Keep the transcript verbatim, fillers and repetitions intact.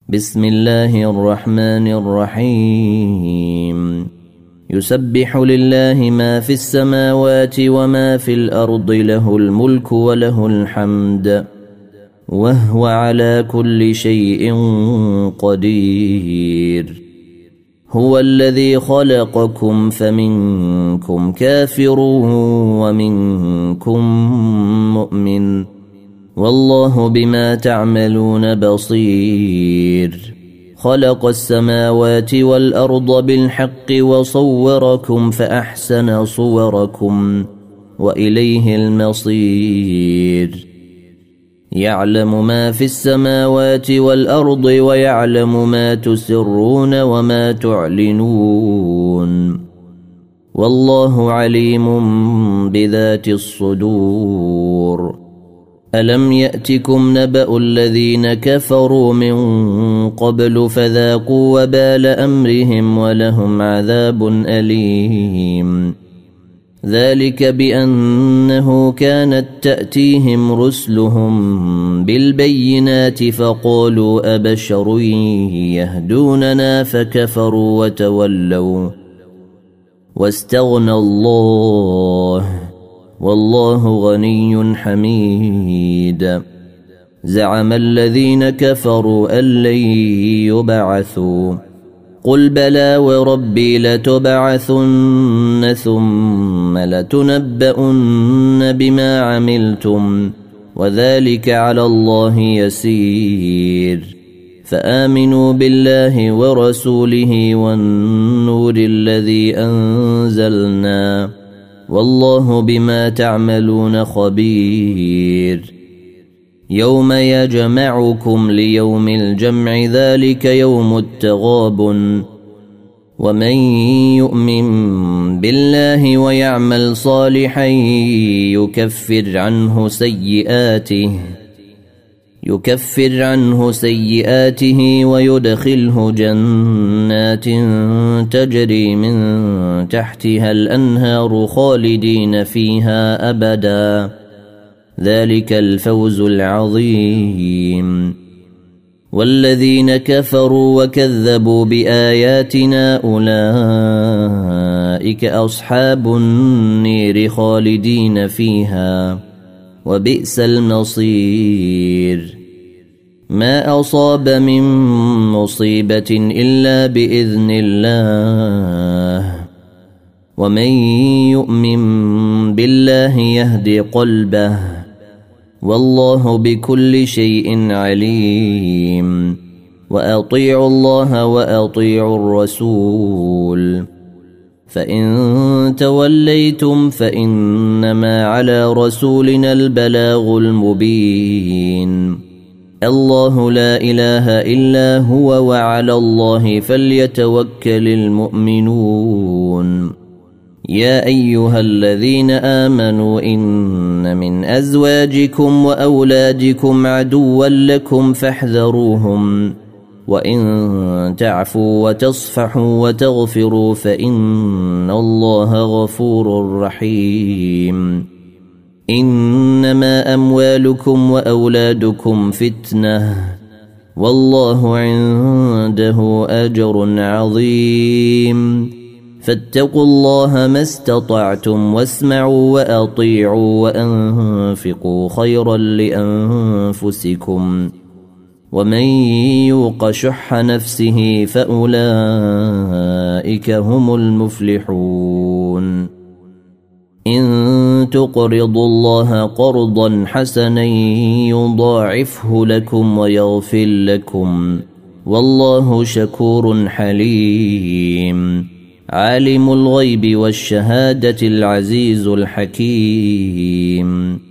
بسم الله الرحمن الرحيم يسبح لله ما في السماوات وما في الأرض له الملك وله الحمد وهو على كل شيء قدير هو الذي خلقكم فمنكم كافر ومنكم مؤمن والله بما تعملون بصير خلق السماوات والأرض بالحق وصوركم فأحسن صوركم وإليه المصير يعلم ما في السماوات والأرض ويعلم ما تسرون وما تعلنون والله عليم بذات الصدور ألم يأتكم نبأ الذين كفروا من قبل فذاقوا وبال أمرهم ولهم عذاب أليم ذلك بأنه كانت تأتيهم رسلهم بالبينات فقالوا أبشر يهدوننا فكفروا وتولوا واستغنى الله والله غني حميد زعم الذين كفروا أن لن يبعثوا قل بلى وربي لتبعثن ثم لتنبؤن بما عملتم وذلك على الله يسير فآمنوا بالله ورسوله والنور الذي أنزلنا والله بما تعملون خبير يوم يجمعكم ليوم الجمع ذلك يوم التغابن ومن يؤمن بالله ويعمل صالحا يكفر عنه سيئاته يكفر عنه سيئاته ويدخله جنات تجري من تحتها الأنهار خالدين فيها أبدا ذلك الفوز العظيم والذين كفروا وكذبوا بآياتنا أولئك أصحاب النير خالدين فيها وبئس المصير ما أصاب من مصيبة إلا بإذن الله ومن يؤمن بالله يهدي قلبه والله بكل شيء عليم وأطيعوا الله وأطيعوا الرسول فإن توليتم فإنما على رسولنا البلاغ المبين الله لا إله إلا هو وعلى الله فليتوكل المؤمنون يا أيها الذين آمنوا إن من أزواجكم وأولادكم عدوا لكم فاحذروهم وإن تعفوا وتصفحوا وتغفروا فإن الله غفور رحيم إنما أموالكم وأولادكم فتنة والله عنده أجر عظيم فاتقوا الله ما استطعتم واسمعوا وأطيعوا وأنفقوا خيرا لأنفسكم ومن يوق شح نفسه فأولئك هم المفلحون إن تقرضوا الله قرضا حسنا يضاعفه لكم ويغفر لكم والله شكور حليم عالم الغيب والشهادة العزيز الحكيم